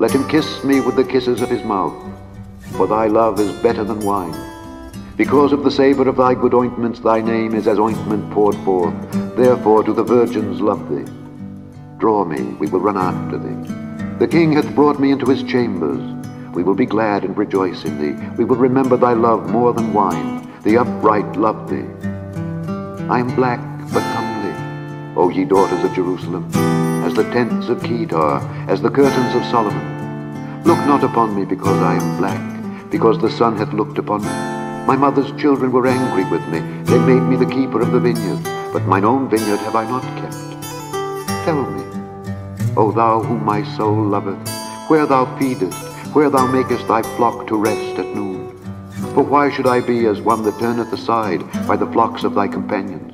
Let him kiss me with the kisses of his mouth, for thy love is better than wine. Because of the savour of thy good ointments, thy name is as ointment poured forth. Therefore do the virgins love thee. Draw me, we will run after thee. The king hath brought me into his chambers. We will be glad and rejoice in thee. We will remember thy love more than wine. The upright love thee. I am black but comely, O ye daughters of Jerusalem, as the tents of Kedar, as the curtains of Solomon. Look not upon me because I am black, because the sun hath looked upon me. My mother's children were angry with me. They made me the keeper of the vineyard, but mine own vineyard have I not kept. Tell me, O thou whom my soul loveth, where thou feedest, where thou makest thy flock to rest at noon. For why should I be as one that turneth aside by the flocks of thy companions?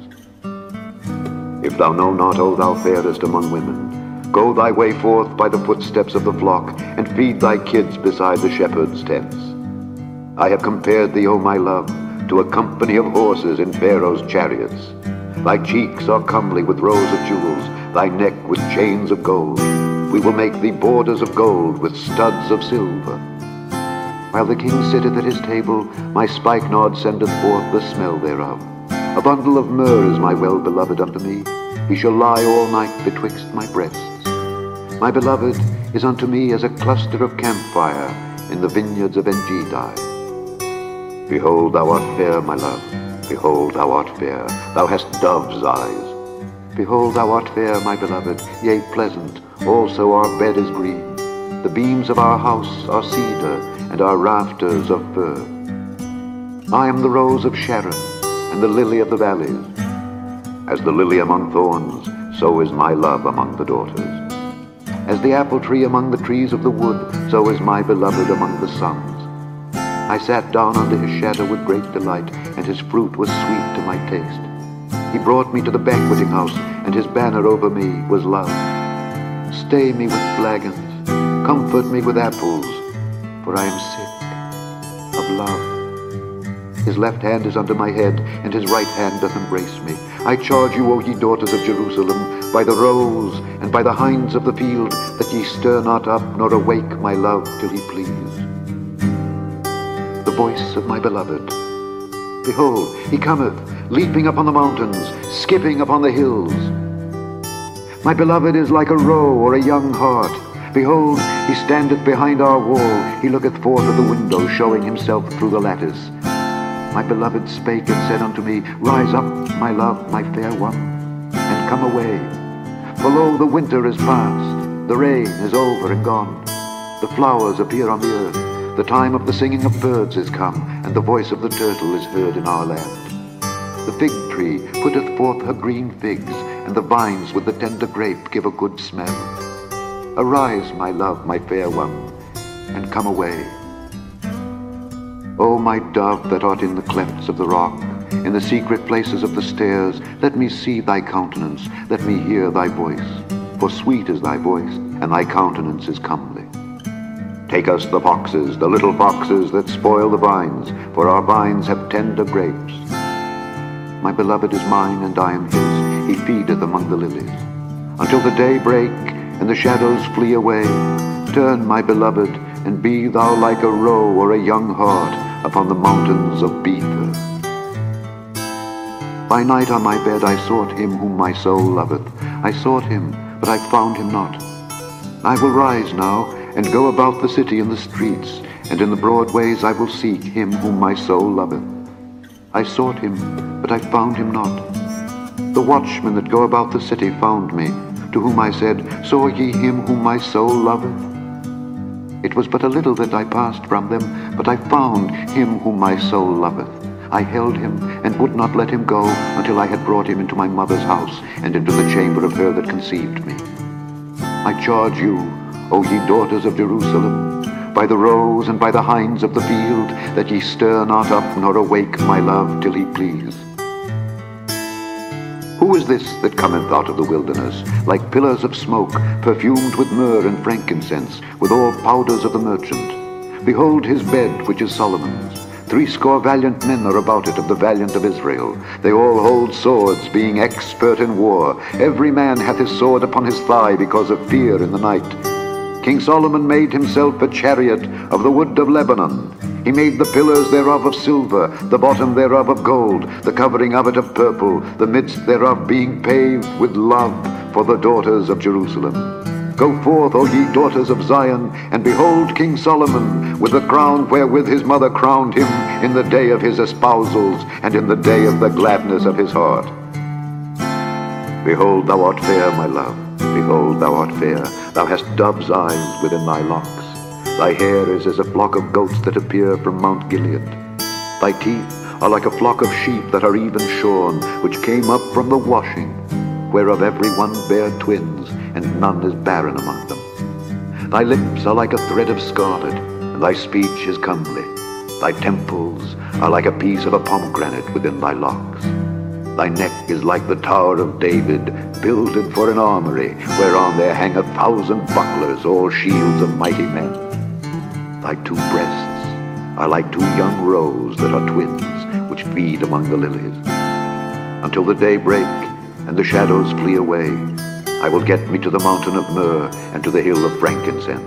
If thou know not, O thou fairest among women, go thy way forth by the footsteps of the flock, and feed thy kids beside the shepherd's tents. I have compared thee, O my love, to a company of horses in Pharaoh's chariots. Thy cheeks are comely with rows of jewels, thy neck with chains of gold. We will make thee borders of gold with studs of silver. While the king sitteth at his table, my spikenard sendeth forth the smell thereof. A bundle of myrrh is my well-beloved unto me. He shall lie all night betwixt my breasts. My beloved is unto me as a cluster of camphire in the vineyards of En-gedi. Behold, thou art fair, my love. Behold, thou art fair. Thou hast dove's eyes. Behold, thou art fair, my beloved, yea, pleasant. Also our bed is green. The beams of our house are cedar, and our rafters of fir. I am the rose of Sharon, and the lily of the valleys. As the lily among thorns, so is my love among the daughters. As the apple tree among the trees of the wood, so is my beloved among the sons. I sat down under his shadow with great delight, and his fruit was sweet to my taste. He brought me to the banqueting house, and his banner over me was love. Stay me with flagons, comfort me with apples, for I am sick of love. His left hand is under my head, and his right hand doth embrace me. I charge you, O ye daughters of Jerusalem, by the roes and by the hinds of the field, that ye stir not up nor awake my love till he please. The voice of my beloved. Behold, he cometh, leaping upon the mountains, skipping upon the hills. My beloved is like a roe or a young hart. Behold, he standeth behind our wall. He looketh forth of the window, showing himself through the lattice. My beloved spake and said unto me, Rise up, my love, my fair one, and come away. For lo, the winter is past, the rain is over and gone. The flowers appear on the earth. The time of the singing of birds is come, and the voice of the turtle is heard in our land. The fig tree putteth forth her green figs, and the vines with the tender grape give a good smell. Arise, my love, my fair one, and come away. O my dove that art in the clefts of the rock, in the secret places of the stairs, let me see thy countenance, let me hear thy voice. For sweet is thy voice, and thy countenance is comely. Take us the foxes, the little foxes that spoil the vines, for our vines have tender grapes. My beloved is mine, and I am his. He feedeth among the lilies. Until the day break, and the shadows flee away, turn, my beloved, and be thou like a roe or a young hart upon the mountains of Bether. By night on my bed I sought him whom my soul loveth. I sought him, but I found him not. I will rise now, and go about the city in the streets, and in the broad ways I will seek him whom my soul loveth. I sought him, but I found him not. The watchmen that go about the city found me, to whom I said, Saw ye him whom my soul loveth? It was but a little that I passed from them, but I found him whom my soul loveth. I held him, and would not let him go, until I had brought him into my mother's house, and into the chamber of her that conceived me. I charge you, O ye daughters of Jerusalem, by the roes and by the hinds of the field, that ye stir not up nor awake my love till he please. Who is this that cometh out of the wilderness, like pillars of smoke, perfumed with myrrh and frankincense, with all powders of the merchant? Behold his bed, which is Solomon's. 80 valiant men are about it, of the valiant of Israel. They all hold swords, being expert in war. Every man hath his sword upon his thigh, because of fear in the night. King Solomon made himself a chariot of the wood of Lebanon. He made the pillars thereof of silver, the bottom thereof of gold, the covering of it of purple, the midst thereof being paved with love for the daughters of Jerusalem. Go forth, O ye daughters of Zion, and behold King Solomon with the crown wherewith his mother crowned him in the day of his espousals, and in the day of the gladness of his heart. Behold, thou art fair, my love. Behold, thou art fair. Thou hast dove's eyes within thy locks. Thy hair is as a flock of goats that appear from Mount Gilead. Thy teeth are like a flock of sheep that are even shorn, which came up from the washing, whereof every one bare twins, and none is barren among them. Thy lips are like a thread of scarlet, and thy speech is comely. Thy temples are like a piece of a pomegranate within thy locks. Thy neck is like the Tower of David, builded for an armory, whereon there hang 1,000 bucklers, all shields of mighty men. Thy two breasts are like two young roes that are twins, which feed among the lilies. Until the day break, and the shadows flee away, I will get me to the mountain of myrrh, and to the hill of frankincense.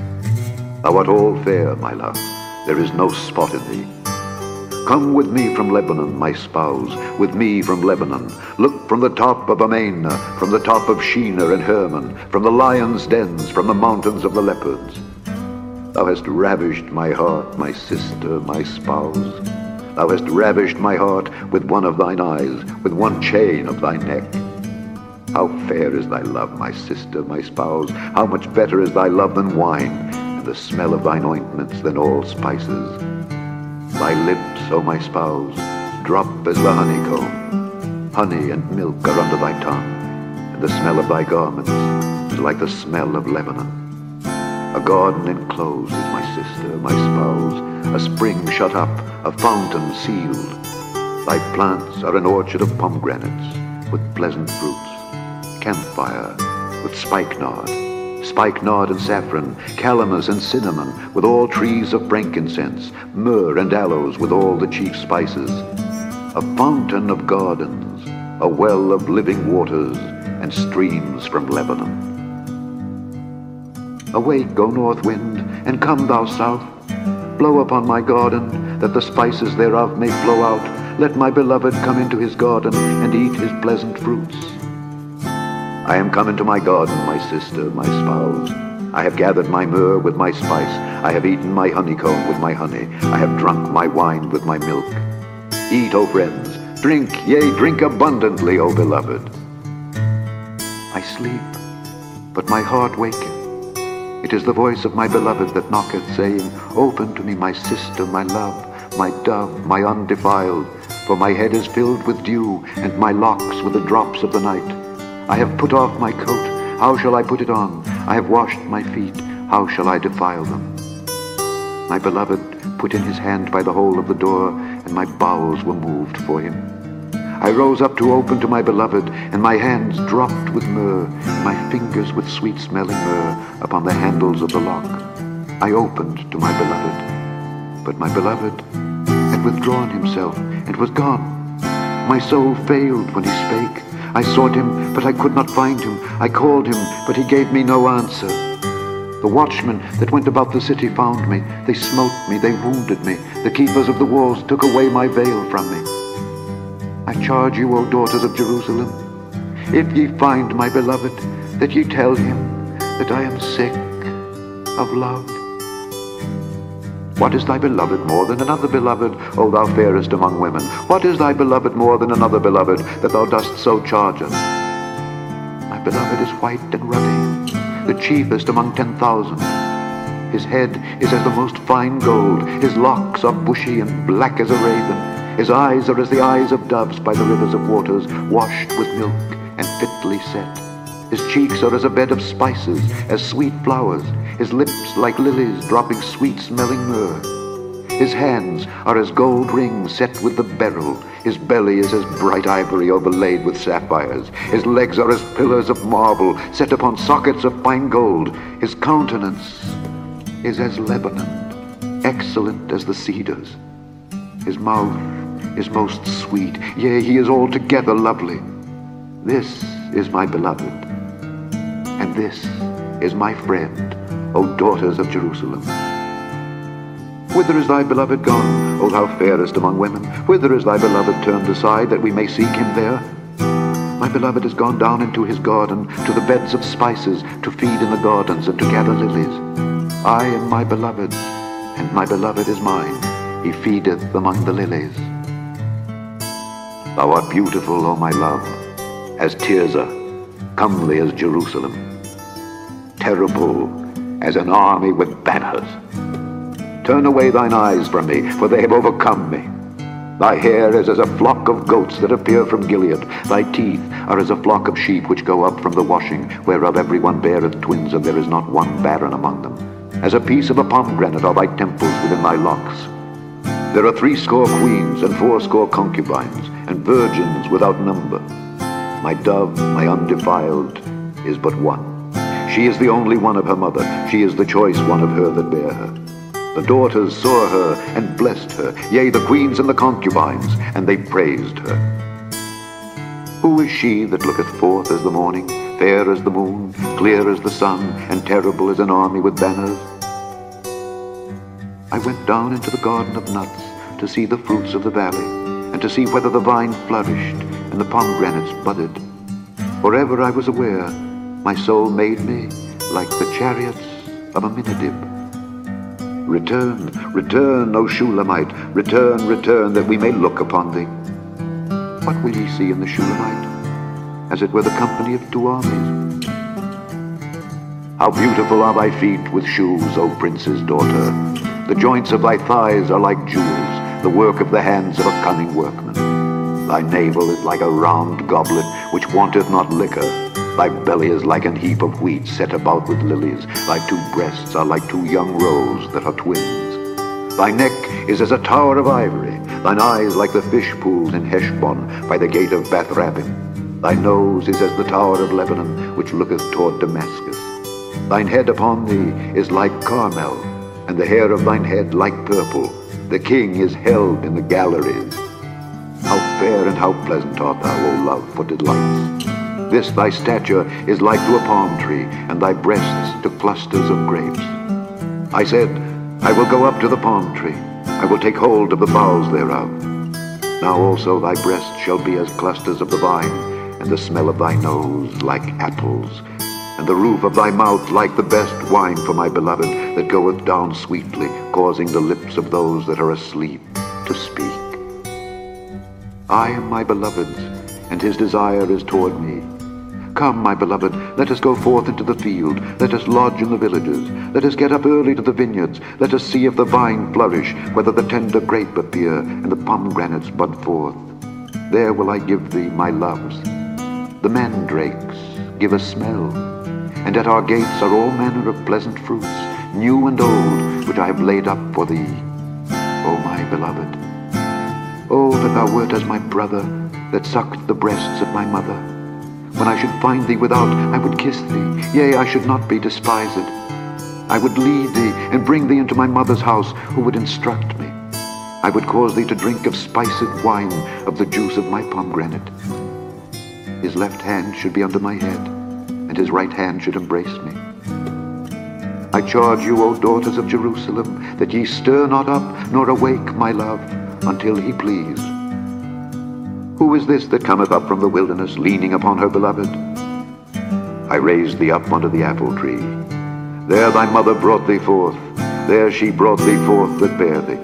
Thou art all fair, my love, there is no spot in thee. Come with me from Lebanon, my spouse, with me from Lebanon. Look from the top of Amana, from the top of Shinar and Hermon, from the lions' dens, from the mountains of the leopards. Thou hast ravished my heart, my sister, my spouse. Thou hast ravished my heart with one of thine eyes, with one chain of thy neck. How fair is thy love, my sister, my spouse! How much better is thy love than wine, and the smell of thine ointments than all spices. Thy lips, O my spouse, drop as the honeycomb. Honey and milk are under thy tongue, and the smell of thy garments is like the smell of Lebanon. A garden enclosed is my sister, my spouse, a spring shut up, a fountain sealed. Thy plants are an orchard of pomegranates with pleasant fruits, camphire with spikenard and saffron, calamus and cinnamon, with all trees of frankincense, myrrh and aloes, with all the chief spices. A fountain of gardens, a well of living waters, and streams from Lebanon. Awake, O north wind, and come thou south. Blow upon my garden, that the spices thereof may flow out. Let my beloved come into his garden, and eat his pleasant fruits. I am come into my garden, my sister, my spouse. I have gathered my myrrh with my spice. I have eaten my honeycomb with my honey. I have drunk my wine with my milk. Eat, O friends, drink, yea, drink abundantly, O beloved. I sleep, but my heart waketh. It is the voice of my beloved that knocketh, saying, Open to me, my sister, my love, my dove, my undefiled. For my head is filled with dew, and my locks with the drops of the night. I have put off my coat, how shall I put it on? I have washed my feet, how shall I defile them? My beloved put in his hand by the hole of the door, and my bowels were moved for him. I rose up to open to my beloved, and my hands dropped with myrrh, and my fingers with sweet-smelling myrrh upon the handles of the lock. I opened to my beloved, but my beloved had withdrawn himself and was gone. My soul failed when he spake. I sought him, but I could not find him. I called him, but he gave me no answer. The watchmen that went about the city found me. They smote me, they wounded me. The keepers of the walls took away my veil from me. I charge you, O daughters of Jerusalem, if ye find my beloved, that ye tell him that I am sick of love. What is thy beloved more than another beloved, O thou fairest among women? What is thy beloved more than another beloved, that thou dost so charge us? My beloved is white and ruddy, the chiefest among 10,000. His head is as the most fine gold, his locks are bushy and black as a raven. His eyes are as the eyes of doves by the rivers of waters, washed with milk and fitly set. His cheeks are as a bed of spices, as sweet flowers. His lips like lilies dropping sweet-smelling myrrh. His hands are as gold rings set with the beryl. His belly is as bright ivory overlaid with sapphires. His legs are as pillars of marble set upon sockets of fine gold. His countenance is as Lebanon, excellent as the cedars. His mouth is most sweet, yea, he is altogether lovely. This is my beloved, and this is my friend, O daughters of Jerusalem. Whither is thy beloved gone, O thou fairest among women? Whither is thy beloved turned aside, that we may seek him there? My beloved is gone down into his garden, to the beds of spices, to feed in the gardens, and to gather lilies. I am my beloved's, and my beloved is mine. He feedeth among the lilies. Thou art beautiful, O my love, as Tirzah, comely as Jerusalem, terrible as an army with banners. Turn away thine eyes from me, for they have overcome me. Thy hair is as a flock of goats that appear from Gilead. Thy teeth are as a flock of sheep which go up from the washing, whereof every one beareth twins, and there is not one barren among them. As a piece of a pomegranate are thy temples within thy locks. There are 80 queens and 80 concubines, and virgins without number. My dove, my undefiled, is but one. She is the only one of her mother. She is the choice one of her that bare her. The daughters saw her and blessed her, yea, the queens and the concubines, and they praised her. Who is she that looketh forth as the morning, fair as the moon, clear as the sun, and terrible as an army with banners? I went down into the garden of nuts to see the fruits of the valley, and to see whether the vine flourished and the pomegranates budded. For ever I was aware, my soul made me like the chariots of Aminadab. Return, return, O Shulamite, return, return, that we may look upon thee. What will ye see in the Shulamite? As it were the company of 2 armies. How beautiful are thy feet with shoes, O prince's daughter! The joints of thy thighs are like jewels, the work of the hands of a cunning workman. Thy navel is like a round goblet which wanteth not liquor. Thy belly is like an heap of wheat set about with lilies. Thy 2 breasts are like 2 young roes that are twins. Thy neck is as a tower of ivory. Thine eyes like the fish pools in Heshbon by the gate of Bath-rabbim. Thy nose is as the tower of Lebanon, which looketh toward Damascus. Thine head upon thee is like Carmel, and the hair of thine head like purple. The king is held in the galleries. How fair and how pleasant art thou, O love, for delights! This thy stature is like to a palm tree, and thy breasts to clusters of grapes. I said, I will go up to the palm tree. I will take hold of the boughs thereof. Now also thy breasts shall be as clusters of the vine, and the smell of thy nose like apples, and the roof of thy mouth like the best wine for my beloved, that goeth down sweetly, causing the lips of those that are asleep to speak. I am my beloved's, and his desire is toward me. Come, my beloved, let us go forth into the field. Let us lodge in the villages. Let us get up early to the vineyards. Let us see if the vine flourish, whether the tender grape appear, and the pomegranates bud forth. There will I give thee my loves. The mandrakes give a smell, and at our gates are all manner of pleasant fruits, new and old, which I have laid up for thee, O my beloved. Oh, that thou wert as my brother, that sucked the breasts of my mother. When I should find thee without, I would kiss thee, yea, I should not be despised. I would lead thee and bring thee into my mother's house, who would instruct me. I would cause thee to drink of spiced wine, of the juice of my pomegranate. His left hand should be under my head, and his right hand should embrace me. I charge you, O daughters of Jerusalem, that ye stir not up, nor awake my love, until he please. Who is this that cometh up from the wilderness, leaning upon her beloved? I raised thee up under the apple tree. There thy mother brought thee forth. There she brought thee forth that bare thee.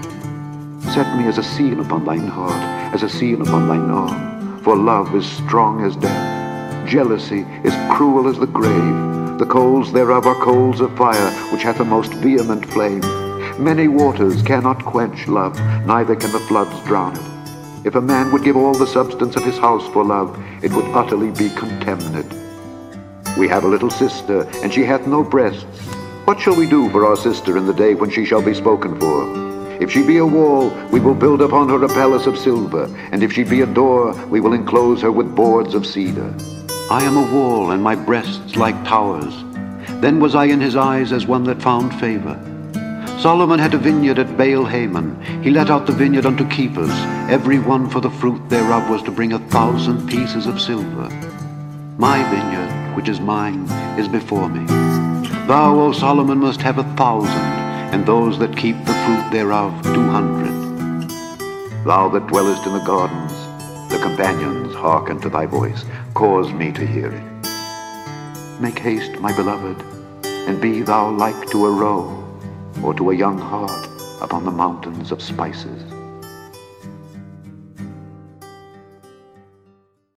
Set me as a seal upon thine heart, as a seal upon thine arm. For love is strong as death. Jealousy is cruel as the grave. The coals thereof are coals of fire, which hath a most vehement flame. Many waters cannot quench love, neither can the floods drown it. If a man would give all the substance of his house for love, it would utterly be contemned. We have a little sister, and she hath no breasts. What shall we do for our sister in the day when she shall be spoken for? If she be a wall, we will build upon her a palace of silver, and if she be a door, we will enclose her with boards of cedar. I am a wall, and my breasts like towers. Then was I in his eyes as one that found favor. Solomon had a vineyard at Baal-Hamon. He let out the vineyard unto keepers. Every one for the fruit thereof was to bring 1,000 pieces of silver. My vineyard, which is mine, is before me. Thou, O Solomon, must have 1,000, and those that keep the fruit thereof 200. Thou that dwellest in the gardens, the companions hearken to thy voice. Cause me to hear it. Make haste, my beloved, and be thou like to a roe, or to a young hart upon the mountains of spices.